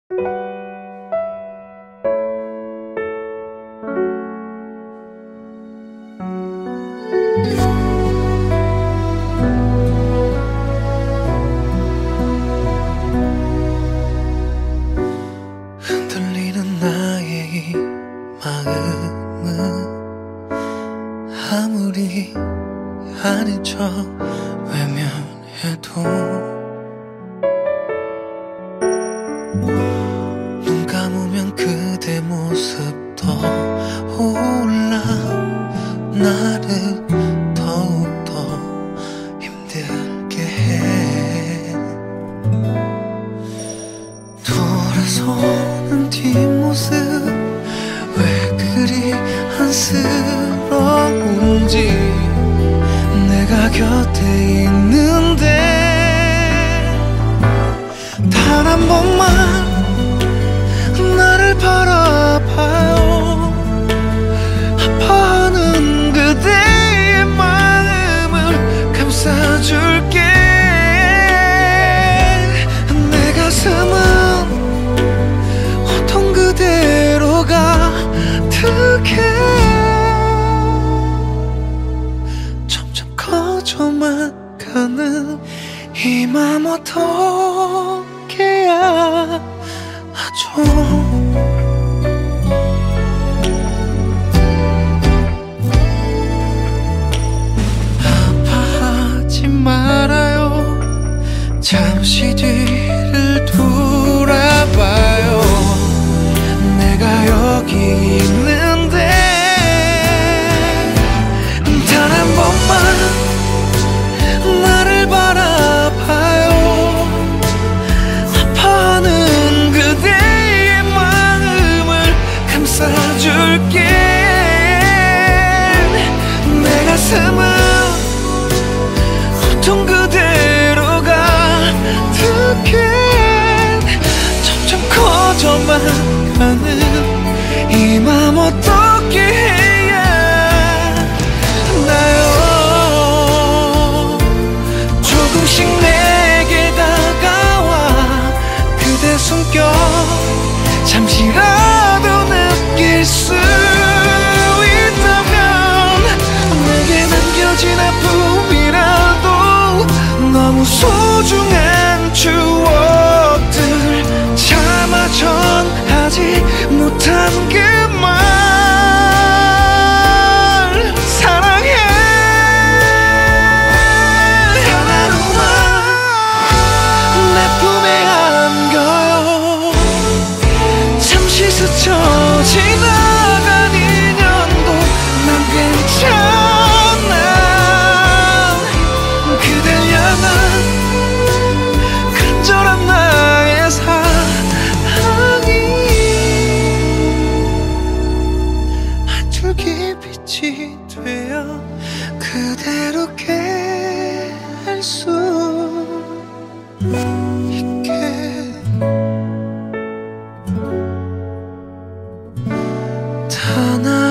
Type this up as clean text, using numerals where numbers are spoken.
흔들리는 나의 이 마음은 아무리 아닌 척 외면해도 눈 감으면 그대 모습 떠올라 나를 더욱더 힘들게 해. 돌아서는 뒷모습 왜 그리 안쓰러운지. 내가 곁에 있는데 단 한 번만 나를 바라봐요. 아파하는 그대의 마음을 감싸줄게. 내 가슴은 어떤 그대로 가득해. 점점 커져만 가는 이 맘 어떻게 해야 하죠. 아파하지 말아요. 잠시 뒤를 돌아봐요. 내가 여기 있는데 단 한 번만 나를 바라봐요. 아파하는 그대의 마음을 감싸줄게. 내 가슴은 어떤 그대로 가득해. 점점 커져만 가는 이 맘 어떻게 해야 나요. 조금씩 내게 다가와 그대 숨결 잠시라도 느낄 수 있다면 내게 남겨진 아픔이라도 너무 소중한 추억들 차마 전하지 못한 그 말 사랑해. 단 하루만 내 품에 안겨요. 잠시 스쳐 지나간 인연도 난 괜찮아. 그댈 향한 간절한 나의 사랑이 한 줄기 빛이 되어 그대롭게 할 수 있게. 단